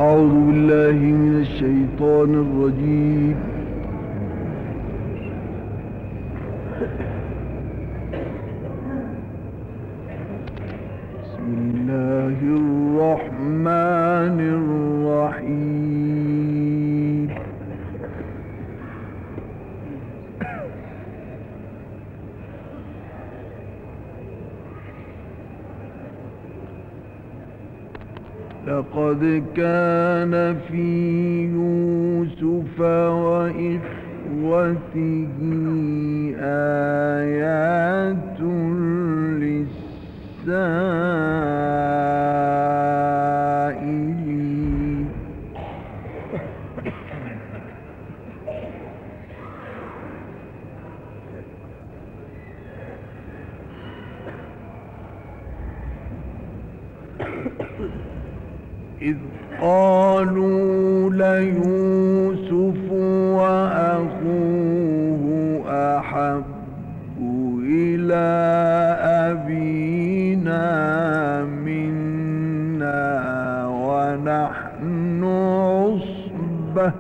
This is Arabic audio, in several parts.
أعوذ بالله من الشيطان الرجيم. بسم الله الرحمن الرحيم. لقد كان في يوسف وإخوته آيات للسائلين. إذ قالوا ليوسف وأخوه أحب إلى أبينا منا ونحن عصبة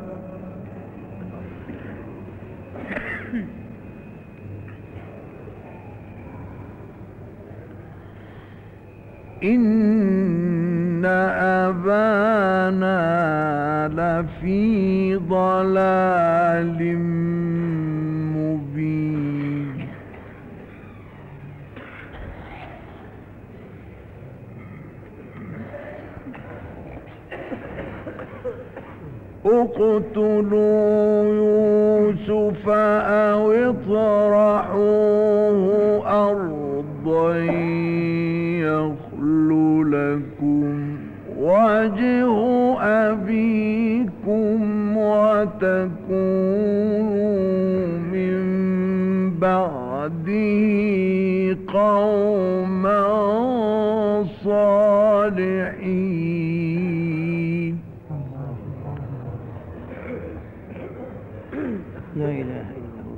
إن أبانا لفي ضلال مبين. اقتلوا يوسف أو اطرحوه أرضا يخل لكم وجه أبيكم وتكونوا من بعده قوما صالحين. لا إله إلا الله.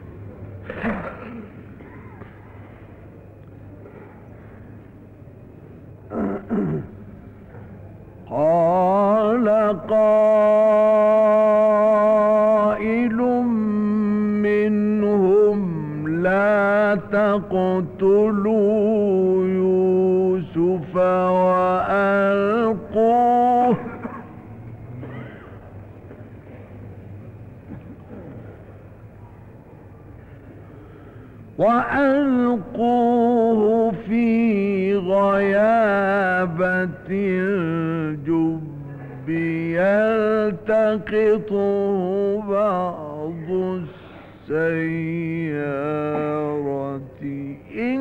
قال قائل منهم لا تقتلوا يوسف وألقوه في غيابة الجب يلتقطه بعض السيارة إن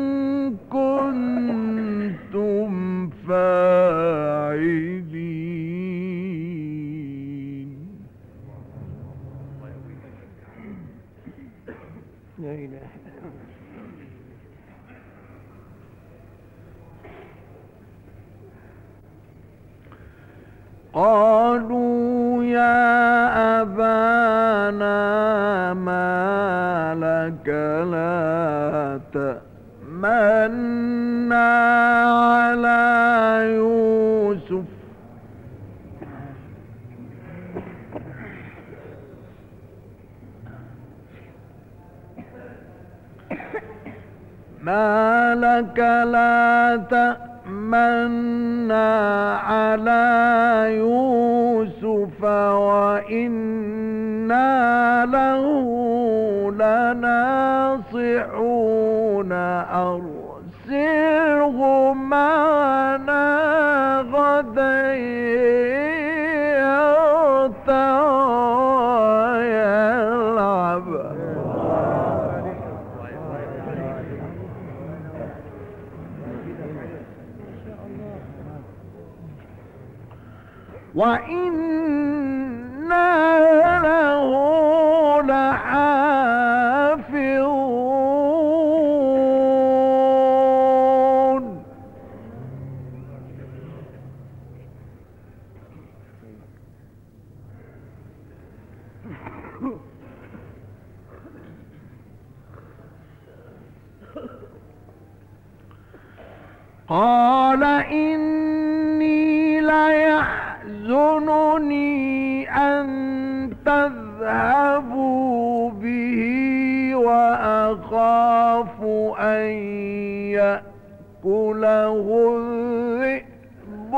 كنتم فاعلين. لا إله إلا الله. قالوا يا أبانا ما لك لا تأمنا على يوسف ما لك لا تأمنا على يوسف وإنا له لناصحون أرسله معنا غدا يرتع ويلعب وإنا له لحافظون. قال إني ليحزنني يحزنني أن تذهبوا به وأخاف أن يأكله الذئب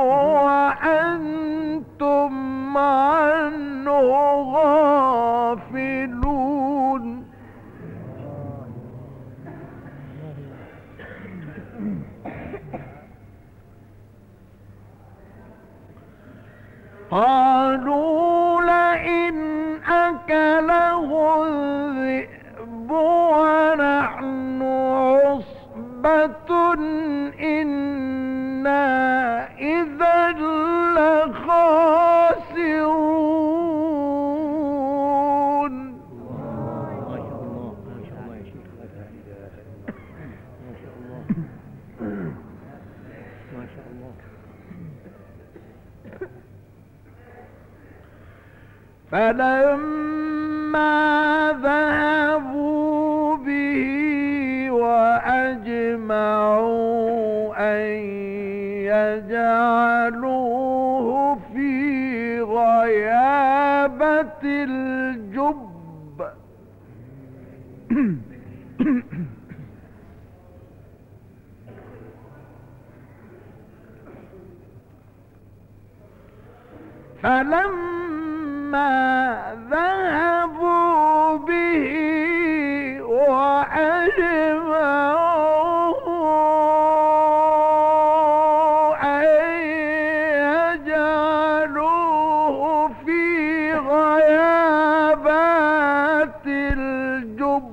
وأنتم عنه غافلون. قالوا لئن أكله الذئب ونحن عصبة إنا إذا لخاسرون. ما شاء الله ما شاء الله يا شيخ، ما شاء الله ما شاء الله. فلما ذهبوا به وأجمعوا أن يجعلوه في غيابة الجب فلما ذهبوا به وأجمعوا أن يجعلوه في غيابات الجب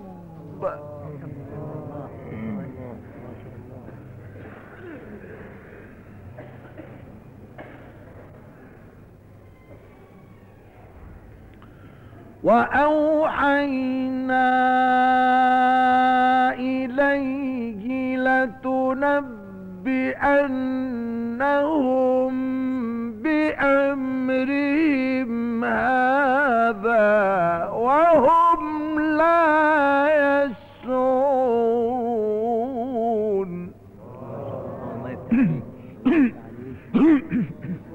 وأوحينا إليه لتنبئنهم بأمرهم هذا وهم لا يشعرون. الله يفتح عليك.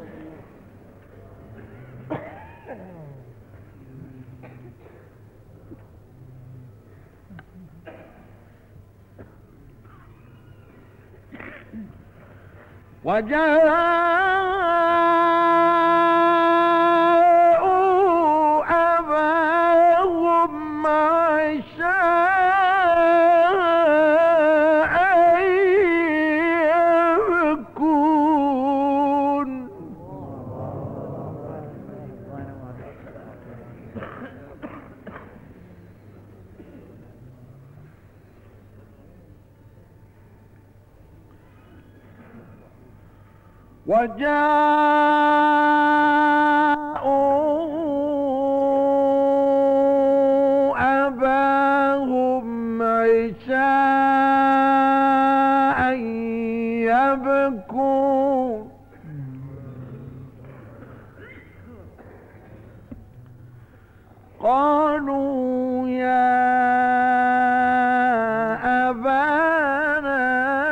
وجاءوا أباهم عشاء يبكون. وجاءوا أباهم عشاء يبكون. قالوا يا أبانا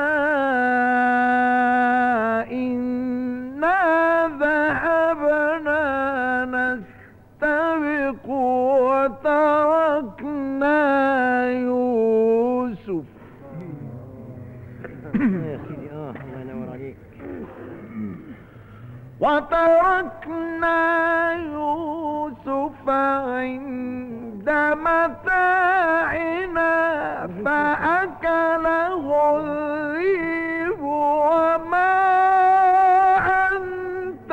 إنا ذهبنا نستبق وتركنا يوسف يا سيدي الله ينور عليك. وتركنا يوسف عند متاعنا فأكله الذئب وما أنت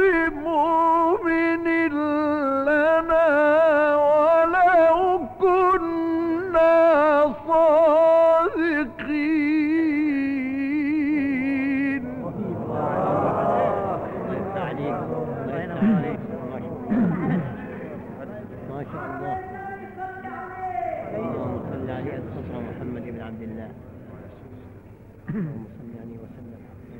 بمؤمن لنا ولو كنا صادقين. ما شاء الله. اللهم صل على سيدنا محمد بن عبد الله. اللهم صل عليه وسلم.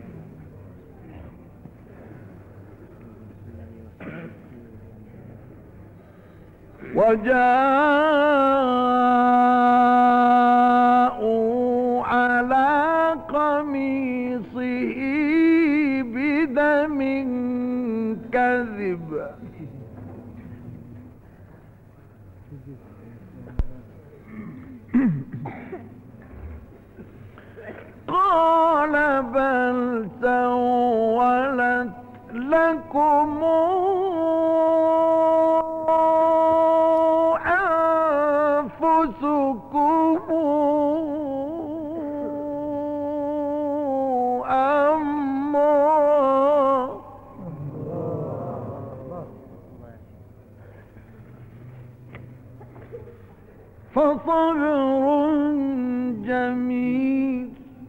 وجاءوا على قميصه بدم الكذب قال بل سولت لكم أنفسكم أمرا فصبر جميل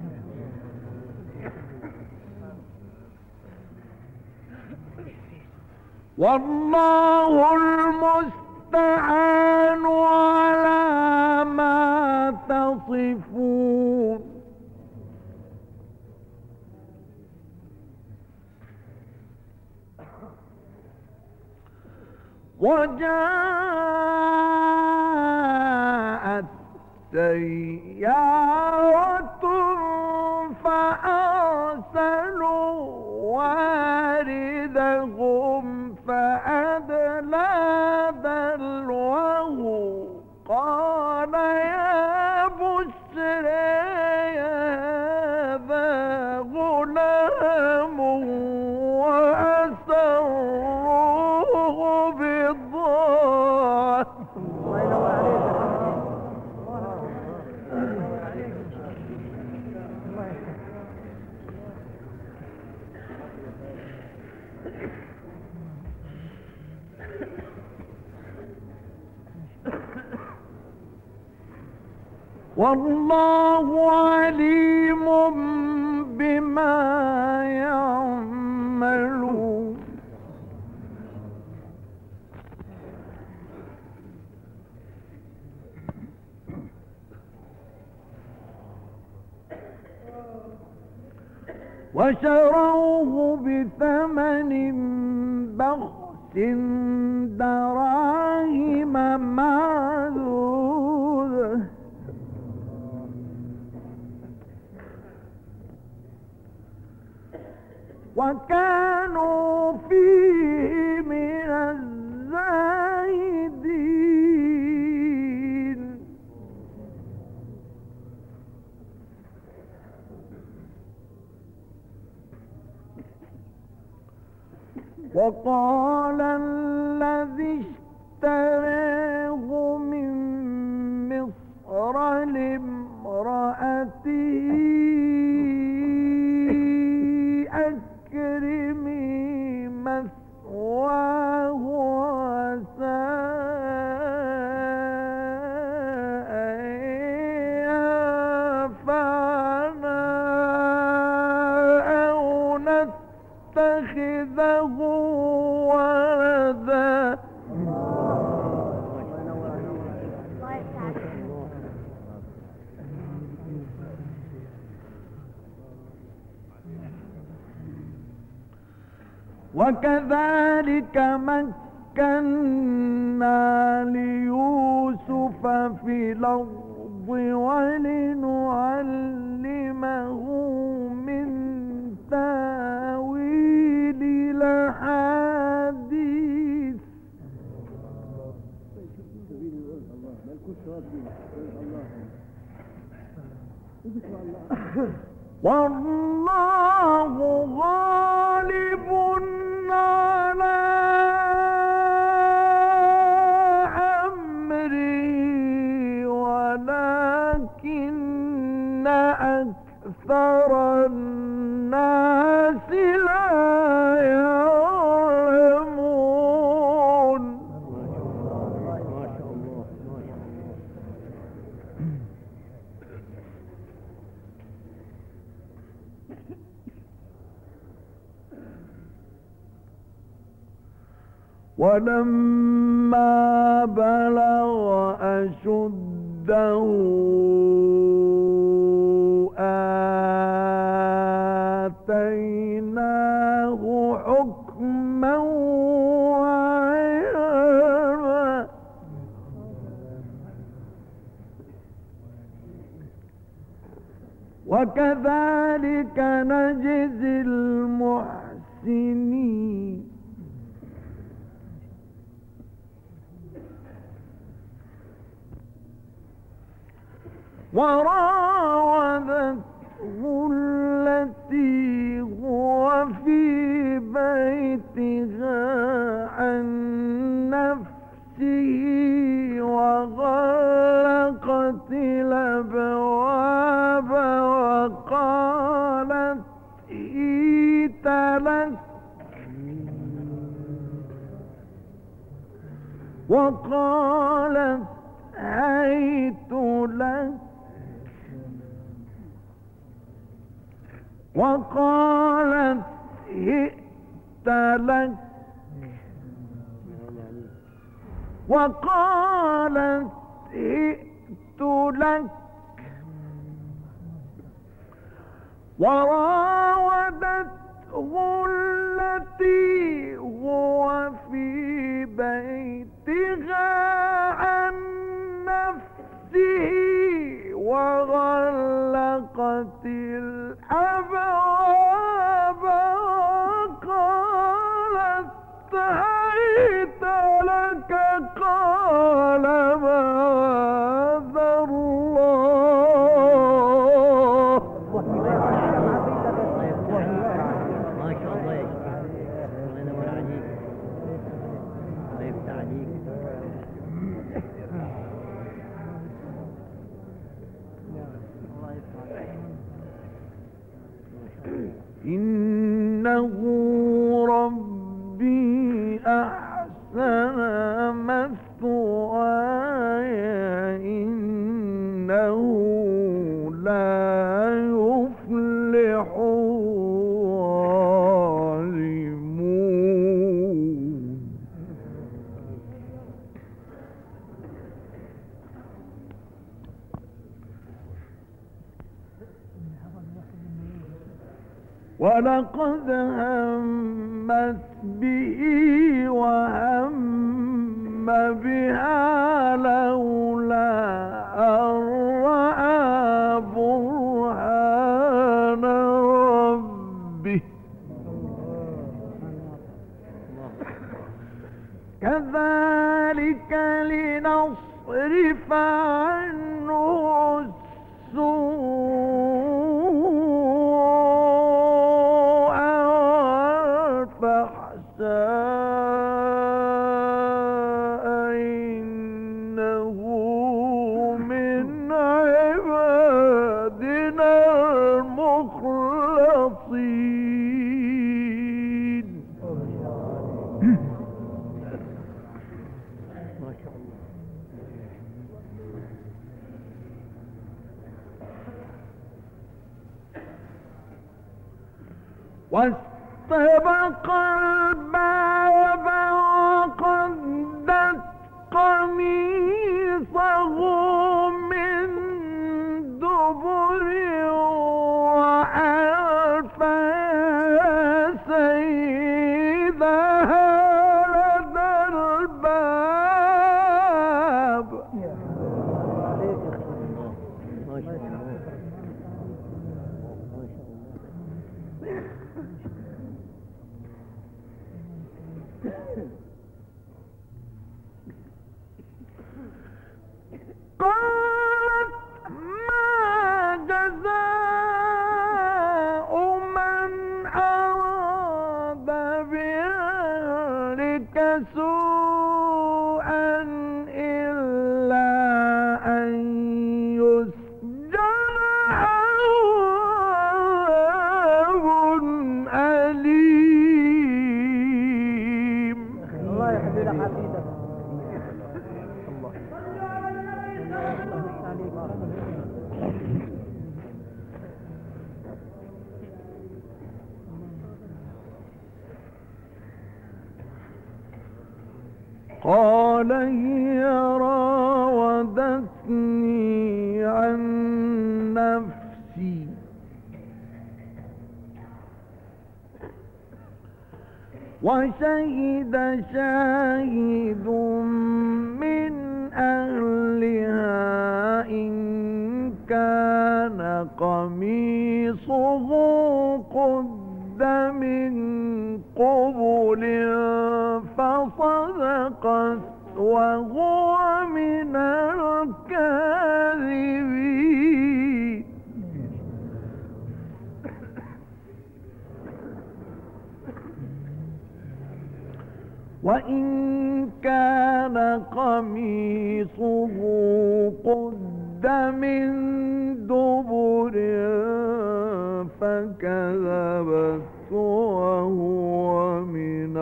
والله المستعان على ما تصفون وجاءت سيارة فأرسلوا واردهم فأدلى دلوه قال يا بشرى هذا غلام وأسروه بضاعة والله عليم بما يعملون وشروه بثمن بخس دراهم معدودة وكانوا فيه من الزاهدين وقال الذي اشتراه من مصر لامرأته أكرمي مثواه عسى أن ينفعنا أو نتخذه ولدا وكذلك مكنا ليوسف في الأرض ولنعلمه من تاويل الأحاديث والله غالب على أمري ولكن أكثر الناس لا يعلمون ولما بلغ أشده آتيناه حكما وعلما وكذلك نجزي المحسنين وراودته التي هو في بيتها عن نفسه وغلقت الأبواب وقالت هيت لك وقالت هيت لك وقالت هئت لك وقالت هئت لك وراودته التي هو في بيتها عن نفسه وغلقت الأبواب وقالت هيت لك قال معاذ الله. ما شاء الله يا شيخ، الله ينور عليك، الله يفتح عليك. إنه ربي أحسن مثواي إنه لا يفلح الظالمون. ولقد همت به وهم بها لولا أن رأى برهان ربه كذلك لنصرف عنه السوء إنه من عبادنا المخلصين. ما شاء الله. واستبق الباب وقدت قميصه من دبر وألف يا سيدها لدى الباب. ما شاء الله. قالت ما جزاء من أراد بأهلك سوءا إلا أن يسجن عذاب أليم. الله يحفظك حفيدك. قال هي راودتني عن نفسي وشهد شاهد من أهلها إن كان قميصه قد من قبل فصدقت وهو من الكاذبين. وإن كان قميصه قد من دبر فكذبت وهو من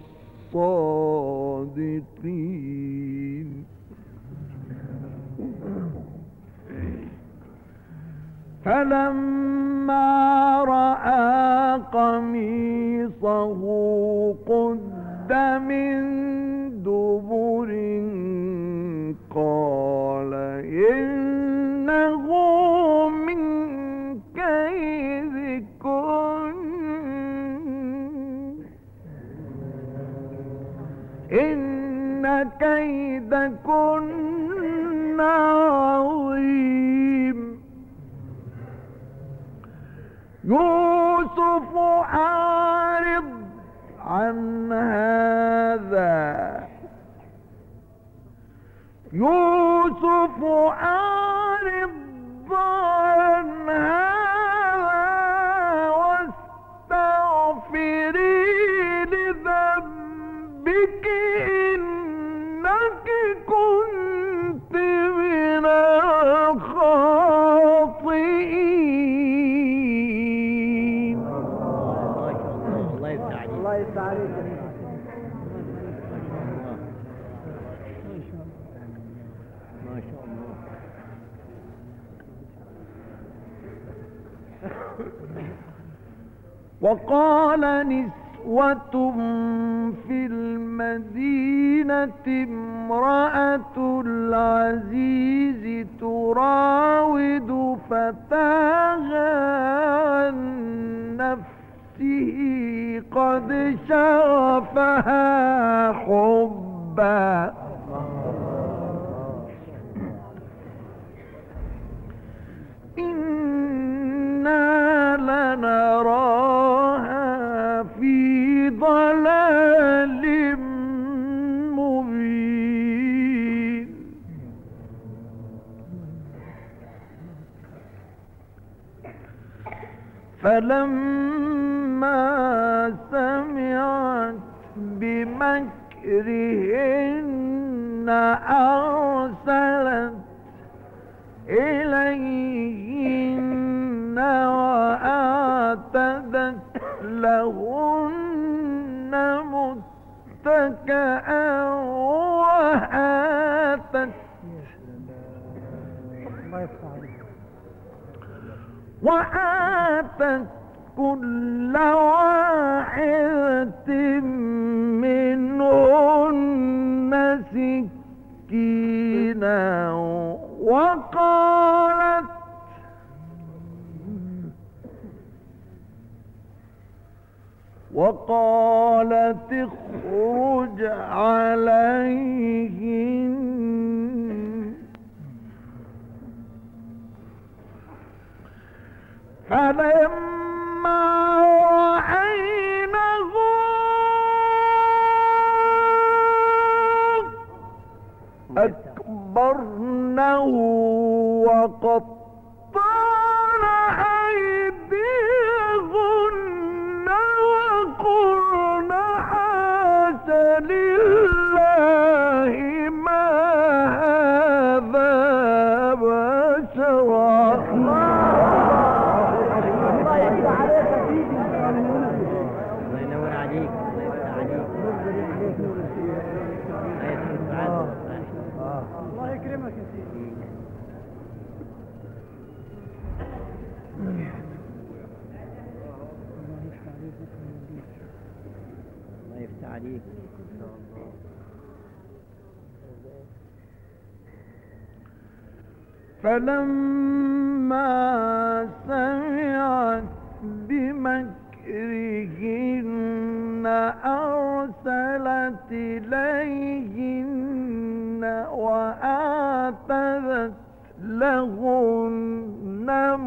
الصادقين فلما رأى قميصه قد من دبر قال إنه من كيدكن إن كيدكن عظيم يوسف أعرض عن هذا يوسف أعرض عن هذا واستغفري لذنبك إنك كنت من الخاطئين. الله يفتح عليك. الله يفتح عليك. ما شاء الله. وقال نسوة في المدينة امرأة العزيز تراود فتاها عن نفسه قد شغفها حبا إنا لنراها في ضلال مبين فلما سمعت بمكرهن أرسلت إليهن وأعتدت لهن متكئا وآتت كل واحدة منهن سكينا وقالت اخرج عليهم فلما رأينه أكبرنه وقطعن أيديهن وقلن حاش لله ما هذا بشرا. الله ينور عليك. الله يكرمك يا سيدي. الله يفتح عليك. فلما سمعت بمكرهن أرسلت إليهن وآتت لهن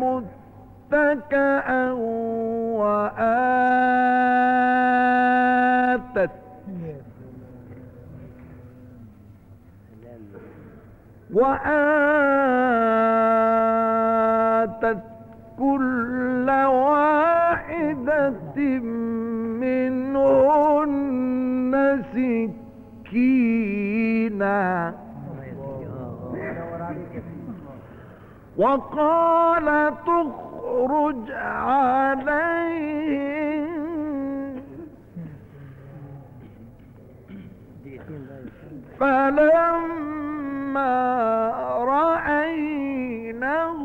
متكئا وآتت كل واحدة منهن سكينا سكينا وقال تخرج عليهم فلما رأينه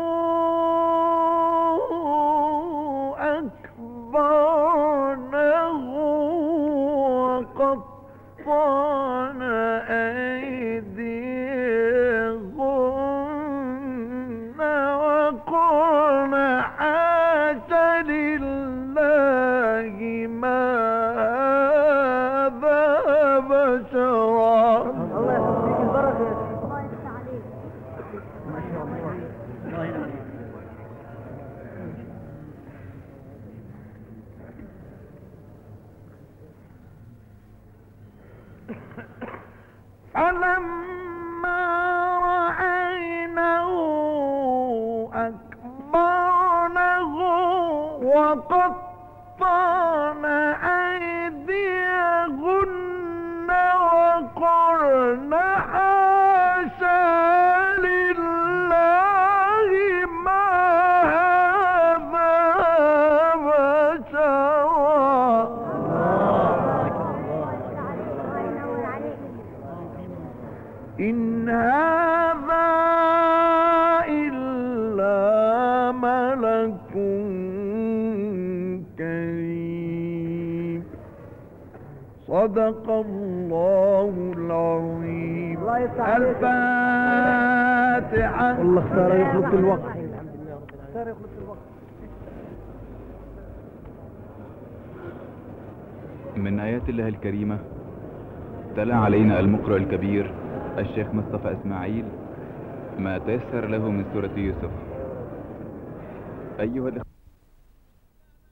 أكبرنه وقطعن أيديهن وقلن حاش لله ما هذا بشرا. الله يخليك البركة. الله يفتح عليك. ما شاء الله. الله ينعم. فلما رأينه أكبرنه وقطعن أيديهن وقلن حاشا لله ما هذا بشرا. إن هذا إلا ملك كريم. صدق الله العظيم. الفاتحة. والله اختار يخلق الوقت. اختار يخلق الوقت. من آيات الله الكريمة تلا علينا المقرئ الكبير الشيخ مصطفى إسماعيل ما تيسر له من سورة يوسف. أيها الإخوة